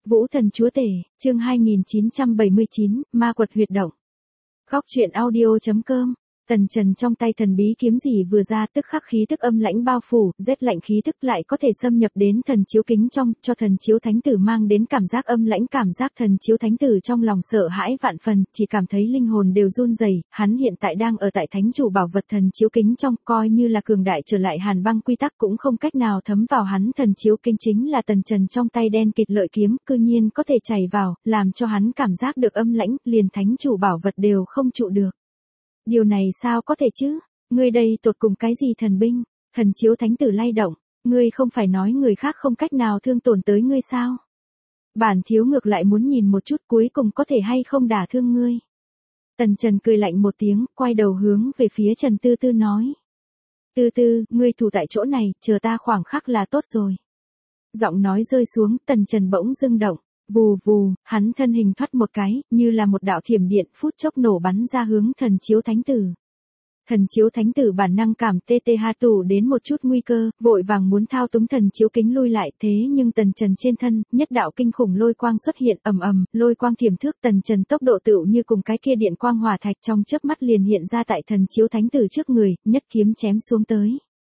Vũ Thần Chúa Tể, chương 2979, Ma Quật Huyệt Động. Góc truyện audio.com. Tần Trần trong tay thần bí kiếm gì vừa ra tức khắc khí tức âm lãnh bao phủ, rét lạnh khí tức lại có thể xâm nhập đến thần chiếu kính trong, cho thần chiếu thánh tử mang đến cảm giác âm lãnh, cảm giác thần chiếu thánh tử trong lòng sợ hãi vạn phần, chỉ cảm thấy linh hồn đều run rẩy. Hắn hiện tại đang ở tại thánh chủ bảo vật thần chiếu kính trong, coi như là cường đại trở lại hàn băng quy tắc cũng không cách nào thấm vào hắn thần chiếu kính, chính là Tần Trần trong tay đen kịt lợi kiếm, cư nhiên có thể chảy vào, làm cho hắn cảm giác được âm lãnh, liền thánh chủ bảo vật đều không trụ được. Điều này sao có thể chứ? Ngươi đây tột cùng cái gì thần binh? Thần chiếu thánh tử lay động, ngươi không phải nói người khác không cách nào thương tổn tới ngươi sao? Bản thiếu ngược lại muốn nhìn một chút cuối cùng có thể hay không đả thương ngươi. Tần Trần cười lạnh một tiếng, quay đầu hướng về phía Trần Tư Tư nói. Tư Tư, ngươi thủ tại chỗ này, chờ ta khoảng khắc là tốt rồi. Giọng nói rơi xuống, Tần Trần bỗng dưng động. Vù vù, hắn thân hình thoát một cái, như là một đạo thiểm điện phút chốc nổ bắn ra hướng thần chiếu thánh tử. Thần chiếu thánh tử bản năng cảm tù đến một chút nguy cơ, vội vàng muốn thao túng thần chiếu kính lui lại, thế nhưng Tần Trần trên thân, nhất đạo kinh khủng lôi quang xuất hiện, ầm ầm, lôi quang thiểm thước, Tần Trần tốc độ tựu như cùng cái kia điện quang hỏa thạch, trong chớp mắt liền hiện ra tại thần chiếu thánh tử trước người, nhất kiếm chém xuống tới.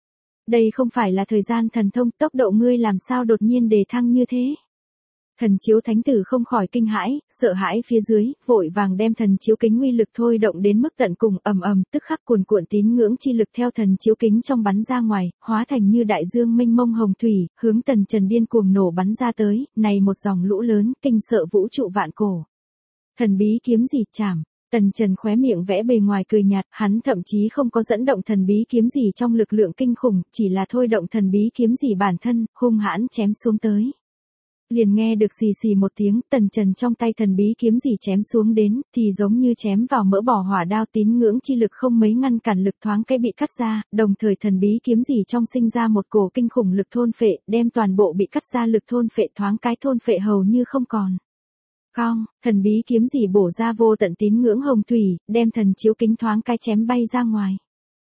Đây không phải là thời gian thần thông, tốc độ ngươi làm sao đột nhiên đề thăng như thế? Thần chiếu thánh tử không khỏi kinh hãi, sợ hãi phía dưới, vội vàng đem thần chiếu kính uy lực thôi động đến mức tận cùng, ầm ầm, tức khắc cuồn cuộn tín ngưỡng chi lực theo thần chiếu kính trong bắn ra ngoài, hóa thành như đại dương mênh mông hồng thủy, hướng Tần Trần điên cuồng nổ bắn ra tới, này một dòng lũ lớn, kinh sợ vũ trụ vạn cổ. Thần bí kiếm gì chảm? Tần Trần khóe miệng vẽ bề ngoài cười nhạt, hắn thậm chí không có dẫn động thần bí kiếm gì trong lực lượng kinh khủng, chỉ là thôi động thần bí kiếm gì bản thân, hung hãn chém xuống tới. Liền nghe được xì xì một tiếng, Tần Trần trong tay thần bí kiếm gì chém xuống đến, thì giống như chém vào mỡ bỏ hỏa đao, tín ngưỡng chi lực không mấy ngăn cản lực thoáng cái bị cắt ra, đồng thời thần bí kiếm gì trong sinh ra một cổ kinh khủng lực thôn phệ, đem toàn bộ bị cắt ra lực thôn phệ thoáng cái thôn phệ hầu như không còn. Cong, thần bí kiếm gì bổ ra vô tận tín ngưỡng hồng thủy, đem thần chiếu kính thoáng cái chém bay ra ngoài.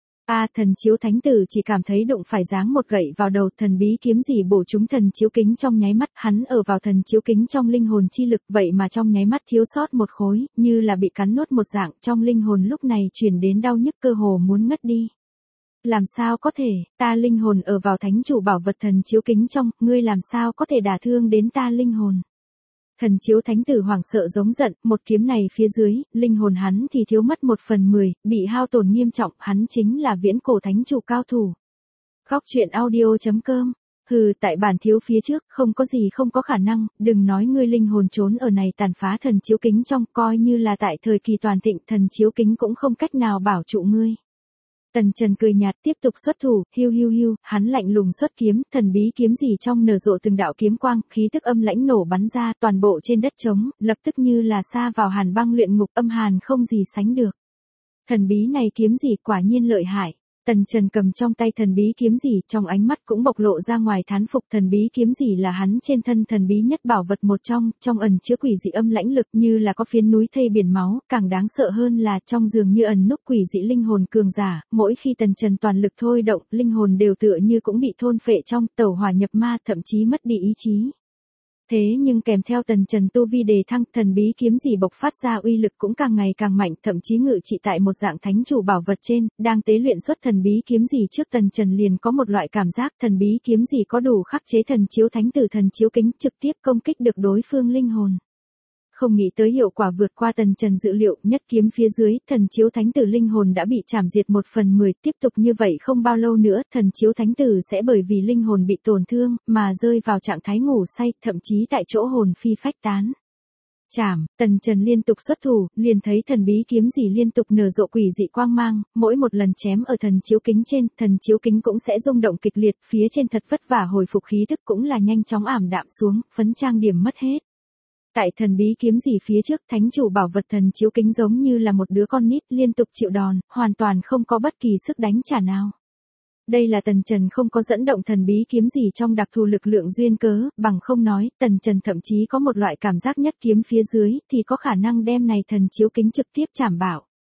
Thần chiếu thánh tử chỉ cảm thấy đụng phải giáng một gậy vào đầu, thần bí kiếm gì bổ trúng thần chiếu kính trong nháy mắt, hắn ở vào thần chiếu kính trong linh hồn chi lực, vậy mà trong nháy mắt thiếu sót một khối, như là bị cắn nuốt một dạng, trong linh hồn lúc này truyền đến đau nhức cơ hồ muốn ngất đi. Làm sao có thể, ta linh hồn ở vào thánh chủ bảo vật thần chiếu kính trong, ngươi làm sao có thể đả thương đến ta linh hồn? Thần chiếu thánh tử hoảng sợ giống giận, một kiếm này phía dưới, linh hồn hắn thì thiếu mất 1/10, bị hao tổn nghiêm trọng, hắn chính là viễn cổ thánh chủ cao thủ. Góc truyện audio.com. Hừ, tại bản thiếu phía trước, không có gì không có khả năng, đừng nói ngươi linh hồn trốn ở này tàn phá thần chiếu kính trong, coi như là tại thời kỳ toàn thịnh, thần chiếu kính cũng không cách nào bảo trụ ngươi. Tần Trần cười nhạt tiếp tục xuất thủ, hiu hiu hiu, hắn lạnh lùng xuất kiếm, thần bí kiếm gì trong nở rộ từng đạo kiếm quang, khí tức âm lãnh nổ bắn ra, toàn bộ trên đất trống, lập tức như là sa vào hàn băng luyện ngục, âm hàn không gì sánh được. Thần bí này kiếm gì quả nhiên lợi hại. Tần Trần cầm trong tay thần bí kiếm gì, trong ánh mắt cũng bộc lộ ra ngoài thán phục, thần bí kiếm gì là hắn trên thân thần bí nhất bảo vật một trong ẩn chứa quỷ dị âm lãnh lực, như là có phiến núi thây biển máu, càng đáng sợ hơn là trong dường như ẩn núp quỷ dị linh hồn cường giả, mỗi khi Tần Trần toàn lực thôi động, linh hồn đều tựa như cũng bị thôn phệ trong, tẩu hỏa nhập ma, thậm chí mất đi ý chí. Thế nhưng kèm theo Tần Trần tu vi đề thăng, thần bí kiếm gì bộc phát ra uy lực cũng càng ngày càng mạnh, thậm chí ngự trị tại một dạng thánh chủ bảo vật trên, đang tế luyện xuất thần bí kiếm gì trước Tần Trần liền có một loại cảm giác thần bí kiếm gì có đủ khắc chế thần chiếu thánh tử thần chiếu kính, trực tiếp công kích được đối phương linh hồn. Không nghĩ tới hiệu quả vượt qua Tần Trần dự liệu, nhất kiếm phía dưới, thần chiếu thánh tử linh hồn đã bị chảm diệt 1/10, tiếp tục như vậy không bao lâu nữa, thần chiếu thánh tử sẽ bởi vì linh hồn bị tổn thương, mà rơi vào trạng thái ngủ say, thậm chí tại chỗ hồn phi phách tán. Chảm, Tần Trần liên tục xuất thủ, liền thấy thần bí kiếm gì liên tục nở rộ quỷ dị quang mang, mỗi một lần chém ở thần chiếu kính trên, thần chiếu kính cũng sẽ rung động kịch liệt, phía trên thật vất vả hồi phục khí tức cũng là nhanh chóng ảm đạm xuống, phấn trang điểm mất hết. Tại thần bí kiếm gì phía trước, thánh chủ bảo vật thần chiếu kính giống như là một đứa con nít liên tục chịu đòn, hoàn toàn không có bất kỳ sức đánh trả nào. Đây là Tần Trần không có dẫn động thần bí kiếm gì trong đặc thù lực lượng duyên cớ, bằng không nói, Tần Trần thậm chí có một loại cảm giác nhất kiếm phía dưới, thì có khả năng đem này thần chiếu kính trực tiếp chảm bảo.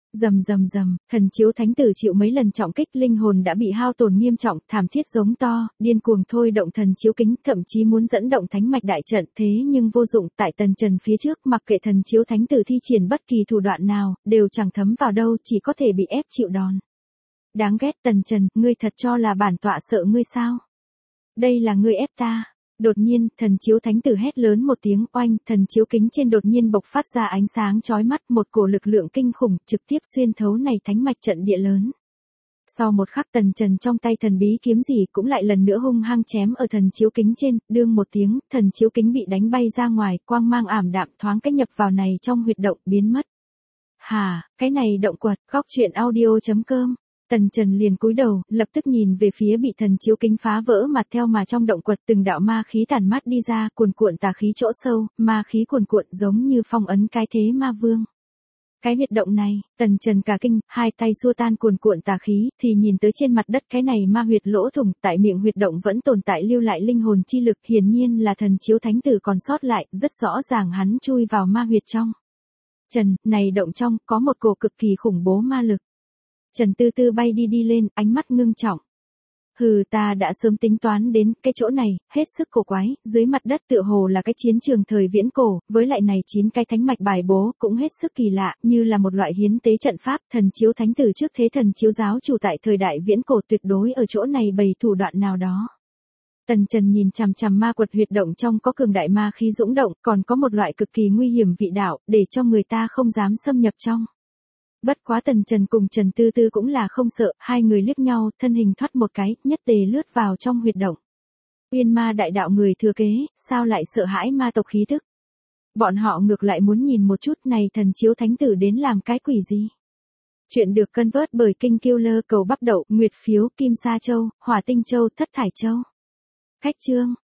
Rầm rầm rầm, thần chiếu thánh tử chịu mấy lần trọng kích, linh hồn đã bị hao tổn nghiêm trọng, thảm thiết giống to, điên cuồng thôi động thần chiếu kính, thậm chí muốn dẫn động thánh mạch đại trận, thế nhưng vô dụng, tại tần trần phía trước, mặc kệ thần chiếu thánh tử thi triển bất kỳ thủ đoạn nào, đều chẳng thấm vào đâu, chỉ có thể bị ép chịu đòn. Đáng ghét tần trần, ngươi thật cho là bản tọa sợ ngươi sao? Đây là ngươi ép ta. Đột nhiên, thần chiếu thánh tử hét lớn một tiếng, oanh, thần chiếu kính trên đột nhiên bộc phát ra ánh sáng chói mắt, một cổ lực lượng kinh khủng, trực tiếp xuyên thấu này thánh mạch trận địa lớn. Sau một khắc tần trần trong tay thần bí kiếm gì cũng lại lần nữa hung hăng chém ở thần chiếu kính trên, đương một tiếng, thần chiếu kính bị đánh bay ra ngoài, quang mang ảm đạm thoáng cách nhập vào này trong huyệt động, biến mất. Hà, cái này động quật, góc truyện audio.com. Tần Trần liền cúi đầu, lập tức nhìn về phía bị thần chiếu kính phá vỡ mặt theo mà trong động quật từng đạo ma khí tản mát đi ra, cuồn cuộn tà khí chỗ sâu, ma khí cuồn cuộn giống như phong ấn cái thế ma vương. Cái huyệt động này, Tần Trần cả kinh, hai tay xua tan cuồn cuộn tà khí, thì nhìn tới trên mặt đất cái này ma huyệt lỗ thủng, tại miệng huyệt động vẫn tồn tại lưu lại linh hồn chi lực, hiển nhiên là thần chiếu thánh tử còn sót lại, rất rõ ràng hắn chui vào ma huyệt trong. Trần, này động trong, có một cổ cực kỳ khủng bố ma lực. Trần Tư Tư bay đi lên, ánh mắt ngưng trọng. Hừ, ta đã sớm tính toán đến, cái chỗ này, hết sức cổ quái, dưới mặt đất tựa hồ là cái chiến trường thời viễn cổ, với lại này 9 cái thánh mạch bài bố, cũng hết sức kỳ lạ, như là một loại hiến tế trận pháp, thần chiếu thánh tử trước thế thần chiếu giáo chủ tại thời đại viễn cổ tuyệt đối ở chỗ này bày thủ đoạn nào đó. Tần Trần nhìn chằm chằm ma quật huyệt động trong có cường đại ma khí dũng động, còn có một loại cực kỳ nguy hiểm vị đạo, để cho người ta không dám xâm nhập trong. Bất quá Tần Trần cùng Trần Tư Tư cũng là không sợ, hai người liếc nhau, thân hình thoát một cái, nhất tề lướt vào trong huyệt động. Uyên ma đại đạo người thừa kế, sao lại sợ hãi ma tộc khí tức? Bọn họ ngược lại muốn nhìn một chút này thần chiếu thánh tử đến làm cái quỷ gì? Chuyện được cân vớt bởi Kinh Killer cầu bắp đậu, Nguyệt phiếu, Kim Sa Châu, Hỏa Tinh Châu, Thất Thải Châu. Khách chương.